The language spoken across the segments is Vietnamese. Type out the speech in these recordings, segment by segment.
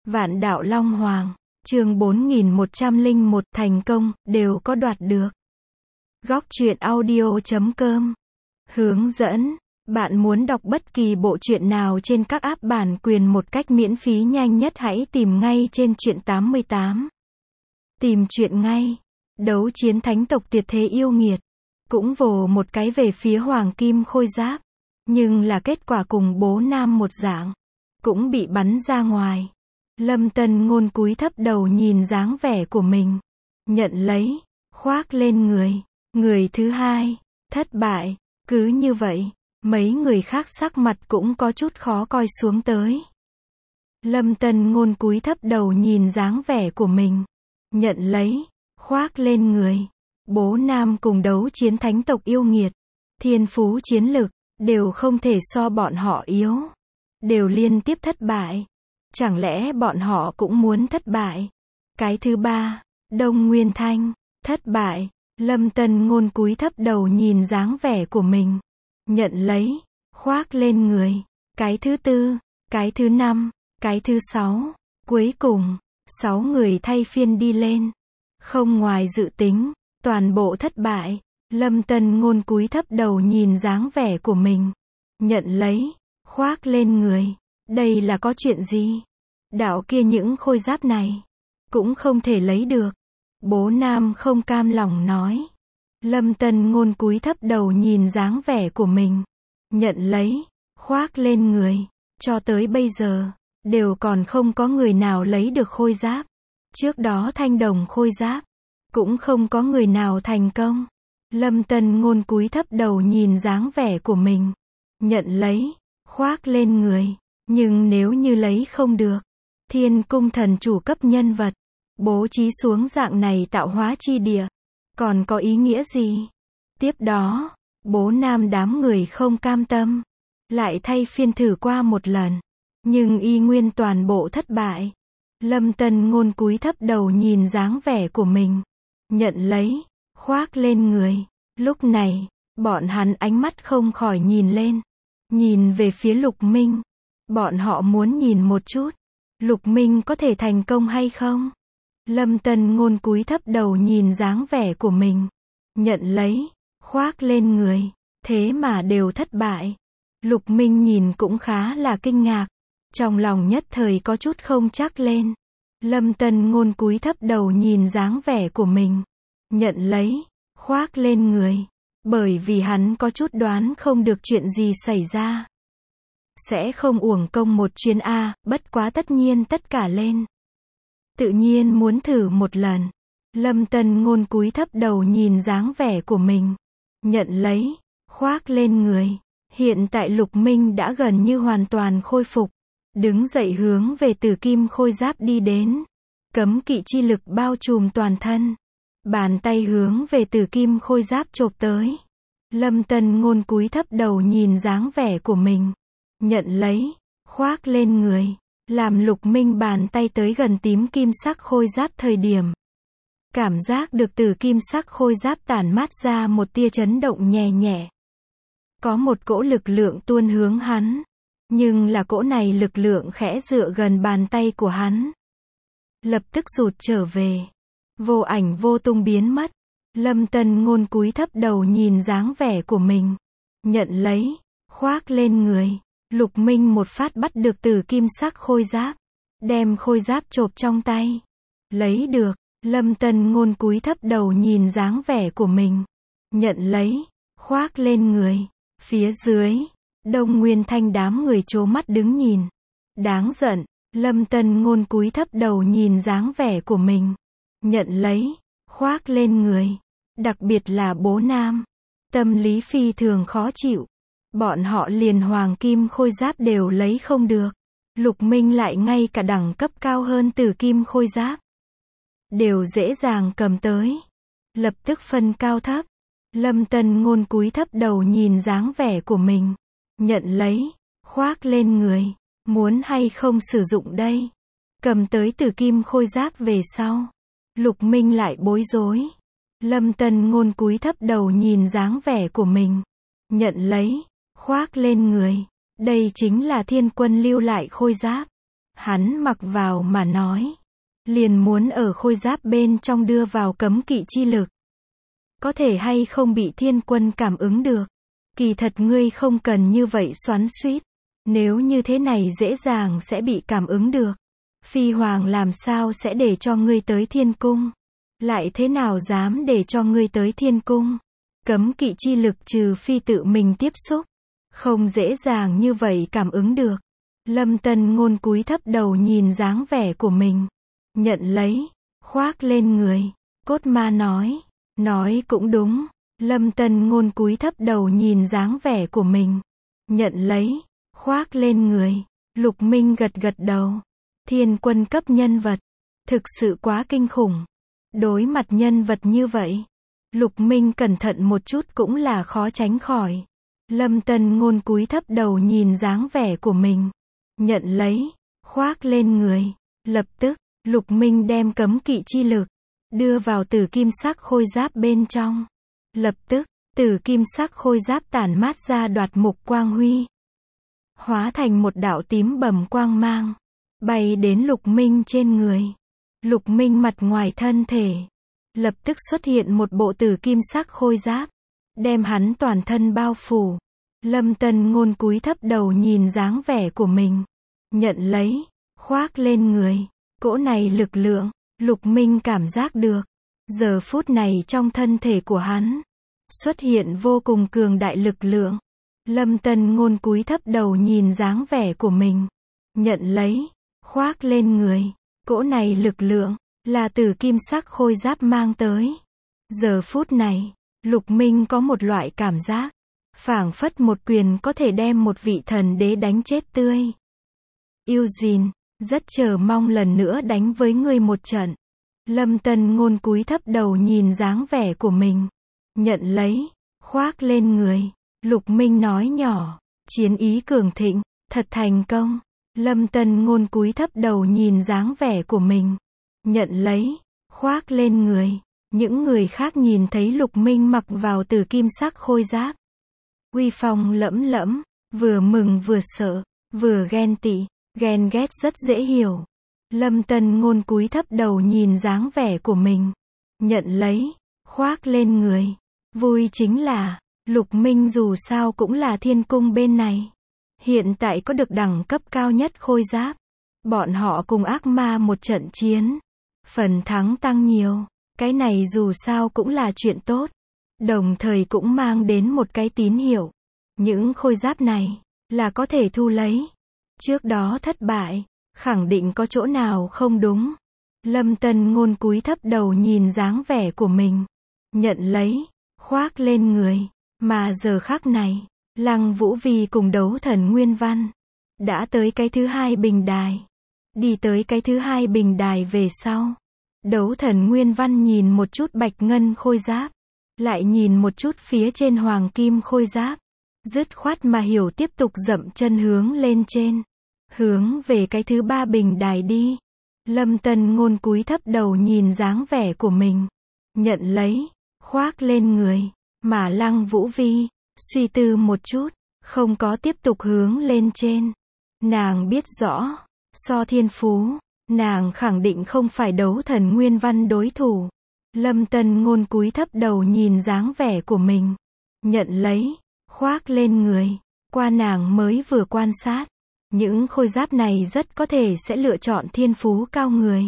Vạn đạo Long Hoàng, chương 4101 thành công, đều có đoạt được. Góc truyện audio.com hướng dẫn, bạn muốn đọc bất kỳ bộ truyện nào trên các app bản quyền một cách miễn phí nhanh nhất hãy tìm ngay trên truyện 88. Tìm truyện ngay. Đấu chiến thánh tộc tuyệt thế yêu nghiệt. Cũng vồ một cái về phía Hoàng Kim Khôi Giáp. Nhưng là kết quả cùng bố Nam một dạng. Cũng bị bắn ra ngoài. Lâm Tân Ngôn cúi thấp đầu nhìn dáng vẻ của mình. Nhận lấy. Khoác lên người. Người thứ hai. Thất bại. Cứ như vậy. Mấy người khác sắc mặt cũng có chút khó coi xuống tới. Lâm Tân Ngôn cúi thấp đầu nhìn dáng vẻ của mình. Nhận lấy. Khoác lên người. Bố Nam cùng đấu chiến thánh tộc yêu nghiệt. Thiên phú chiến lực. Đều không thể so bọn họ yếu. Đều liên tiếp thất bại. Chẳng lẽ bọn họ cũng muốn thất bại? Cái thứ ba. Đông Nguyên Thanh. Thất bại. Lâm Tân Ngôn cúi thấp đầu nhìn dáng vẻ của mình. Nhận lấy. Khoác lên người. Cái thứ tư. Cái thứ năm. Cái thứ sáu. Cuối cùng. 6 người thay phiên đi lên. Không ngoài dự tính. Toàn bộ thất bại. Lâm Tân Ngôn cúi thấp đầu nhìn dáng vẻ của mình. Nhận lấy. Khoác lên người. Đây là có chuyện gì? Đạo kia những khôi giáp này. Cũng không thể lấy được. Bố Nam không cam lòng nói. Lâm Tân Ngôn cúi thấp đầu nhìn dáng vẻ của mình. Nhận lấy. Khoác lên người. Cho tới bây giờ. Đều còn không có người nào lấy được khôi giáp. Trước đó thanh đồng khôi giáp. Cũng không có người nào thành công. Lâm Tân Ngôn cúi thấp đầu nhìn dáng vẻ của mình. Nhận lấy. Khoác lên người. Nhưng nếu như lấy không được. Thiên cung thần chủ cấp nhân vật. Bố trí xuống dạng này tạo hóa chi địa. Còn có ý nghĩa gì? Tiếp đó. Bố Nam đám người không cam tâm. Lại thay phiên thử qua một lần. Nhưng y nguyên toàn bộ thất bại. Lâm Tân Ngôn cúi thấp đầu nhìn dáng vẻ của mình. Nhận lấy. Khoác lên người. Lúc này. Bọn hắn ánh mắt không khỏi nhìn lên. Nhìn về phía Lục Minh. Bọn họ muốn nhìn một chút. Lục Minh có thể thành công hay không? Lâm Tân Ngôn cúi thấp đầu nhìn dáng vẻ của mình. Nhận lấy. Khoác lên người. Thế mà đều thất bại. Lục Minh nhìn cũng khá là kinh ngạc. Trong lòng nhất thời có chút không chắc lên. Lâm Tân Ngôn cúi thấp đầu nhìn dáng vẻ của mình. Nhận lấy. Khoác lên người. Bởi vì hắn có chút đoán không được chuyện gì xảy ra. Sẽ không uổng công một chuyến A, bất quá tất nhiên tất cả lên. Tự nhiên muốn thử một lần. Lâm Tân Ngôn cúi thấp đầu nhìn dáng vẻ của mình. Nhận lấy. Khoác lên người. Hiện tại Lục Minh đã gần như hoàn toàn khôi phục. Đứng dậy hướng về Tử Kim Khôi Giáp đi đến. Cấm kỵ chi lực bao trùm toàn thân. Bàn tay hướng về Tử Kim Khôi Giáp chộp tới. Lâm Tân Ngôn cúi thấp đầu nhìn dáng vẻ của mình. Nhận lấy. Khoác lên người. Làm Lục Minh bàn tay tới gần tím kim sắc khôi giáp thời điểm. Cảm giác được từ kim sắc khôi giáp tản mát ra một tia chấn động nhẹ nhẹ. Có một cỗ lực lượng tuôn hướng hắn. Nhưng là cỗ này lực lượng khẽ dựa gần bàn tay của hắn. Lập tức rụt trở về. Vô ảnh vô tung biến mất. Lâm Tân Ngôn cúi thấp đầu nhìn dáng vẻ của mình. Nhận lấy. Khoác lên người. Lục Minh một phát bắt được từ kim sắc khôi giáp. Đem khôi giáp chộp trong tay. Lấy được. Lâm Tân Ngôn cúi thấp đầu nhìn dáng vẻ của mình. Nhận lấy. Khoác lên người. Phía dưới. Đông Nguyên Thanh đám người trố mắt đứng nhìn. Đáng giận. Lâm Tân Ngôn cúi thấp đầu nhìn dáng vẻ của mình. Nhận lấy. Khoác lên người. Đặc biệt là bố Nam. Tâm lý phi thường khó chịu. Bọn họ liền Hoàng Kim Khôi Giáp đều lấy không được. Lục Minh lại ngay cả đẳng cấp cao hơn Tử Kim Khôi Giáp. Đều dễ dàng cầm tới. Lập tức phân cao thấp. Lâm Tân Ngôn cúi thấp đầu nhìn dáng vẻ của mình. Nhận lấy. Khoác lên người. Muốn hay không sử dụng đây? Cầm tới Tử Kim Khôi Giáp về sau. Lục Minh lại bối rối. Lâm Tân Ngôn cúi thấp đầu nhìn dáng vẻ của mình. Nhận lấy. Khoác lên người. Đây chính là Thiên Quân lưu lại khôi giáp. Hắn mặc vào mà nói. Liền muốn ở khôi giáp bên trong đưa vào cấm kỵ chi lực. Có thể hay không bị thiên quân cảm ứng được. Kỳ thật ngươi không cần như vậy xoắn xuýt. Nếu như thế này dễ dàng sẽ bị cảm ứng được. Phi Hoàng làm sao sẽ để cho ngươi tới thiên cung? Lại thế nào dám để cho ngươi tới thiên cung? Cấm kỵ chi lực trừ phi tự mình tiếp xúc. Không dễ dàng như vậy cảm ứng được. Lâm Tân Ngôn cúi thấp đầu nhìn dáng vẻ của mình. Nhận lấy. Khoác lên người. Cốt ma nói. Nói cũng đúng. Lâm Tân Ngôn cúi thấp đầu nhìn dáng vẻ của mình. Nhận lấy. Khoác lên người. Lục Minh gật gật đầu. Thiên quân cấp nhân vật. Thực sự quá kinh khủng. Đối mặt nhân vật như vậy. Lục Minh cẩn thận một chút cũng là khó tránh khỏi. Lâm Tân Ngôn cúi thấp đầu nhìn dáng vẻ của mình. Nhận lấy. Khoác lên người. Lập tức, Lục Minh đem cấm kỵ chi lực. Đưa vào tử kim sắc khôi giáp bên trong. Lập tức, tử kim sắc khôi giáp tản mát ra đoạt mục quang huy. Hóa thành một đạo tím bầm quang mang. Bay đến Lục Minh trên người. Lục Minh mặt ngoài thân thể. Lập tức xuất hiện một bộ tử kim sắc khôi giáp. Đem hắn toàn thân bao phủ. Lâm Tân Ngôn cúi thấp đầu nhìn dáng vẻ của mình. Nhận lấy. Khoác lên người. Cỗ này lực lượng. Lục Minh cảm giác được. Giờ phút này trong thân thể của hắn. Xuất hiện vô cùng cường đại lực lượng. Lâm Tân Ngôn cúi thấp đầu nhìn dáng vẻ của mình. Nhận lấy. Khoác lên người. Cỗ này lực lượng. Là từ kim sắc khôi giáp mang tới. Giờ phút này. Lục Minh có một loại cảm giác. Phảng phất một quyền có thể đem một vị thần đế đánh chết tươi. Eugene. Rất chờ mong lần nữa đánh với ngươi một trận. Lâm Tân Ngôn cúi thấp đầu nhìn dáng vẻ của mình. Nhận lấy. Khoác lên người. Lục Minh nói nhỏ. Chiến ý cường thịnh. Thật thành công. Lâm Tân Ngôn cúi thấp đầu nhìn dáng vẻ của mình. Nhận lấy. Khoác lên người. Những người khác nhìn thấy Lục Minh mặc vào tử kim sắc khôi giáp. Uy phong lẫm lẫm. Vừa mừng vừa sợ. Vừa ghen tị. Ghen ghét rất dễ hiểu. Lâm Tân Ngôn cúi thấp đầu nhìn dáng vẻ của mình. Nhận lấy. Khoác lên người. Vui chính là. Lục Minh dù sao cũng là thiên cung bên này. Hiện tại có được đẳng cấp cao nhất khôi giáp. Bọn họ cùng ác ma một trận chiến. Phần thắng tăng nhiều. Cái này dù sao cũng là chuyện tốt. Đồng thời cũng mang đến một cái tín hiệu. Những khôi giáp này. Là có thể thu lấy. Trước đó thất bại. Khẳng định có chỗ nào không đúng. Lâm Tân Ngôn cúi thấp đầu nhìn dáng vẻ của mình. Nhận lấy. Khoác lên người. Mà giờ khắc này. Lăng Vũ Vi cùng đấu thần Nguyên Văn. Đã tới cái thứ hai bình đài. Đi tới cái thứ hai bình đài về sau. Đấu thần Nguyên Văn nhìn một chút bạch ngân khôi giáp. Lại nhìn một chút phía trên hoàng kim khôi giáp. Dứt khoát mà hiểu tiếp tục dậm chân hướng lên trên. Hướng về cái thứ ba bình đài đi. Lâm Tân Ngôn cúi thấp đầu nhìn dáng vẻ của mình. Nhận lấy. Khoác lên người. Mà Lăng Vũ Vi. Suy tư một chút. Không có tiếp tục hướng lên trên. Nàng biết rõ. So thiên phú. Nàng khẳng định không phải đấu thần Nguyên Văn đối thủ. Lâm Tân Ngôn cúi thấp đầu nhìn dáng vẻ của mình. Nhận lấy. Khoác lên người. Qua nàng mới vừa quan sát. Những khôi giáp này rất có thể sẽ lựa chọn thiên phú cao người.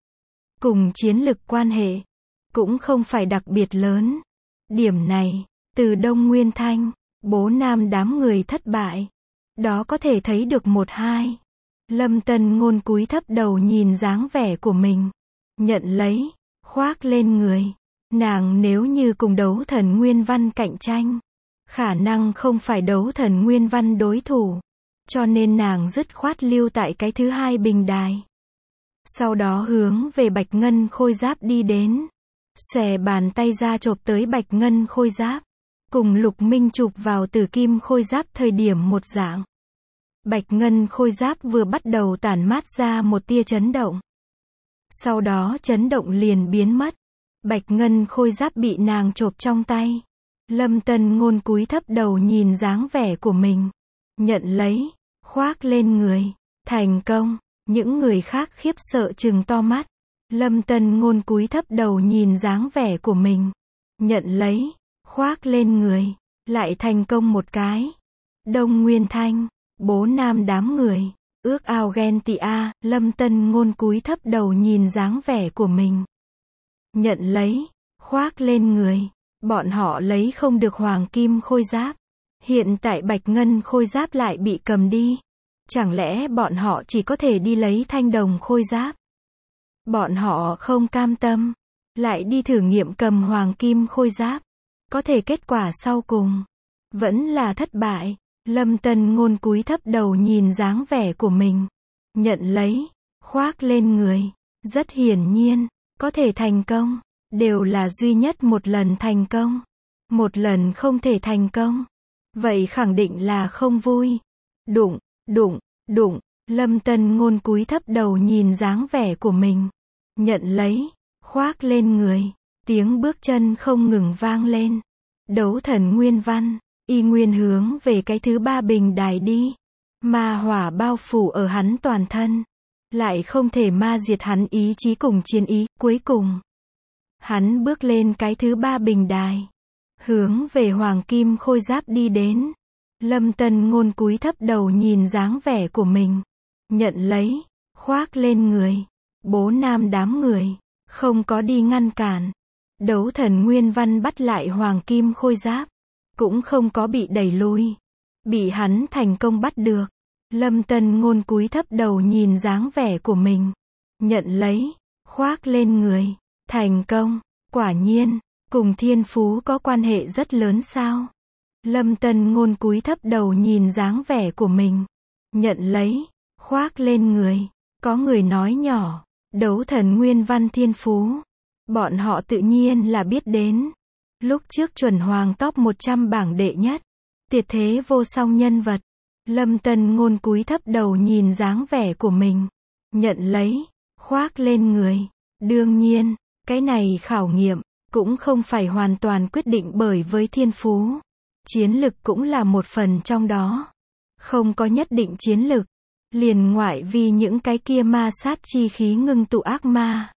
Cùng chiến lực quan hệ. Cũng không phải đặc biệt lớn. Điểm này. Từ Đông Nguyên Thanh. Bố Nam đám người thất bại. Đó có thể thấy được một hai. Lâm Tân Ngôn cúi thấp đầu nhìn dáng vẻ của mình. Nhận lấy. Khoác lên người. Nàng nếu như cùng đấu thần Nguyên Văn cạnh tranh. Khả năng không phải đấu thần Nguyên Văn đối thủ. Cho nên nàng dứt khoát lưu tại cái thứ hai bình đài. Sau đó hướng về bạch ngân khôi giáp đi đến. Xòe bàn tay ra chộp tới bạch ngân khôi giáp. Cùng Lục Minh chụp vào tử kim khôi giáp thời điểm một dạng. Bạch ngân khôi giáp vừa bắt đầu tản mát ra một tia chấn động. Sau đó chấn động liền biến mất. Bạch ngân khôi giáp bị nàng chộp trong tay. Lâm Tân Ngôn cúi thấp đầu nhìn dáng vẻ của mình. Nhận lấy. Khoác lên người. Thành công. Những người khác khiếp sợ trừng to mắt. Lâm Tân Ngôn cúi thấp đầu nhìn dáng vẻ của mình. Nhận lấy, khoác lên người, lại thành công một cái. Đông Nguyên Thanh, bố nam đám người, ước ao ghen tị a. Lâm Tân Ngôn cúi thấp đầu nhìn dáng vẻ của mình. Nhận lấy, khoác lên người. Bọn họ lấy không được hoàng kim khôi giáp. Hiện tại bạch ngân khôi giáp lại bị cầm đi. Chẳng lẽ bọn họ chỉ có thể đi lấy thanh đồng khôi giáp? Bọn họ không cam tâm, lại đi thử nghiệm cầm hoàng kim khôi giáp. Có thể kết quả sau cùng vẫn là thất bại. Lâm Tân Ngôn cúi thấp đầu nhìn dáng vẻ của mình. Nhận lấy, khoác lên người. Rất hiển nhiên, có thể thành công, đều là duy nhất một lần thành công. Một lần không thể thành công, vậy khẳng định là không vui. Đụng, đụng, đụng. Lâm Tân Ngôn cúi thấp đầu nhìn dáng vẻ của mình. Nhận lấy, khoác lên người. Tiếng bước chân không ngừng vang lên. Đấu thần Nguyên Văn, y nguyên hướng về cái thứ 3 bình đài đi. Ma hỏa bao phủ ở hắn toàn thân. Lại không thể ma diệt hắn ý chí cùng chiến ý. Cuối cùng, hắn bước lên cái thứ 3 bình đài. Hướng về hoàng kim khôi giáp đi đến. Lâm Tân Ngôn cúi thấp đầu nhìn dáng vẻ của mình. Nhận lấy, khoác lên người. Bố nam đám người, không có đi ngăn cản. Đấu thần Nguyên Văn bắt lại hoàng kim khôi giáp. Cũng không có bị đẩy lui. Bị hắn thành công bắt được. Lâm Tân Ngôn cúi thấp đầu nhìn dáng vẻ của mình. Nhận lấy, khoác lên người. Thành công, quả nhiên, cùng thiên phú có quan hệ rất lớn sao? Lâm Tân Ngôn cúi thấp đầu nhìn dáng vẻ của mình. Nhận lấy, khoác lên người. Có người nói nhỏ, đấu thần Nguyên Văn thiên phú. Bọn họ tự nhiên là biết đến. Lúc trước chuẩn hoàng top 100 bảng đệ nhất. Tuyệt thế vô song nhân vật. Lâm Tân Ngôn cúi thấp đầu nhìn dáng vẻ của mình. Nhận lấy, khoác lên người. Đương nhiên, cái này khảo nghiệm, cũng không phải hoàn toàn quyết định bởi với thiên phú. Chiến lực cũng là một phần trong đó. Không có nhất định chiến lực. Liền ngoại vi những cái kia ma sát chi khí ngưng tụ ác ma.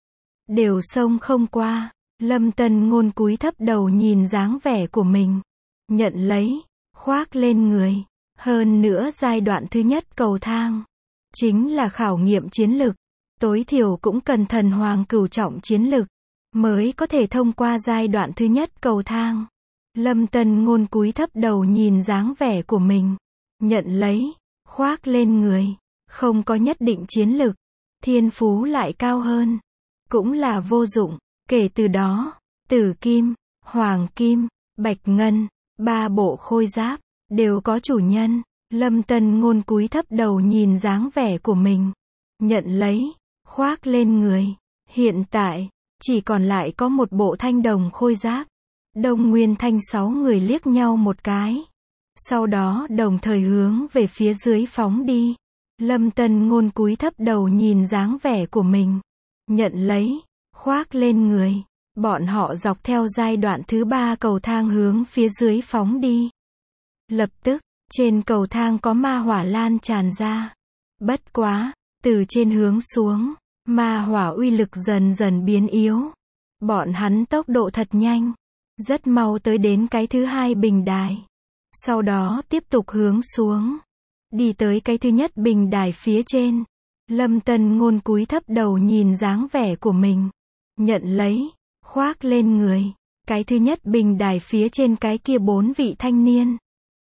Đều xông không qua. Lâm Tân Ngôn cúi thấp đầu nhìn dáng vẻ của mình. Nhận lấy, khoác lên người. Hơn nữa giai đoạn thứ nhất cầu thang. Chính là khảo nghiệm chiến lực. Tối thiểu cũng cần thần hoàng cửu trọng chiến lực. Mới có thể thông qua giai đoạn thứ nhất cầu thang. Lâm Tân Ngôn cúi thấp đầu nhìn dáng vẻ của mình. Nhận lấy, khoác lên người. Không có nhất định chiến lực. Thiên phú lại cao hơn. Cũng là vô dụng. Kể từ đó, tử kim, hoàng kim, bạch ngân, 3 bộ khôi giáp, đều có chủ nhân. Lâm Tân Ngôn cúi thấp đầu nhìn dáng vẻ của mình. Nhận lấy, khoác lên người. Hiện tại, chỉ còn lại có một bộ thanh đồng khôi giáp. Đông Nguyên Thanh 6 người liếc nhau một cái. Sau đó đồng thời hướng về phía dưới phóng đi. Lâm Tân Ngôn cúi thấp đầu nhìn dáng vẻ của mình. Nhận lấy, khoác lên người. Bọn họ dọc theo giai đoạn thứ 3 cầu thang hướng phía dưới phóng đi. Lập tức, trên cầu thang có ma hỏa lan tràn ra. Bất quá, từ trên hướng xuống, ma hỏa uy lực dần dần biến yếu. Bọn hắn tốc độ thật nhanh. Rất mau tới đến cái thứ 2 bình đài. Sau đó tiếp tục hướng xuống. Đi tới cái thứ nhất bình đài phía trên. Lâm Tân Ngôn cúi thấp đầu nhìn dáng vẻ của mình. Nhận lấy, khoác lên người. Cái thứ nhất bình đài phía trên cái kia 4 vị thanh niên.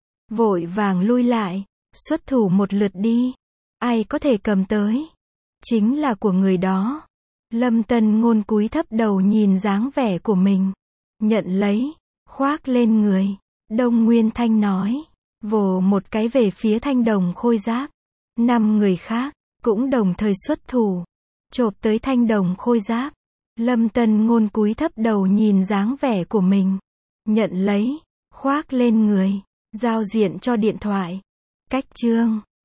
Vội vàng lui lại. Xuất thủ một lượt đi. Ai có thể cầm tới. Chính là của người đó. Lâm Tân Ngôn cúi thấp đầu nhìn dáng vẻ của mình. Nhận lấy, khoác lên người. Đông Nguyên Thanh nói. Vồ một cái về phía thanh đồng khôi giáp. 5 người khác, cũng đồng thời xuất thủ. Chộp tới thanh đồng khôi giáp. Lâm Tân Ngôn cúi thấp đầu nhìn dáng vẻ của mình. Nhận lấy, khoác lên người. Giao diện cho điện thoại. Cách chương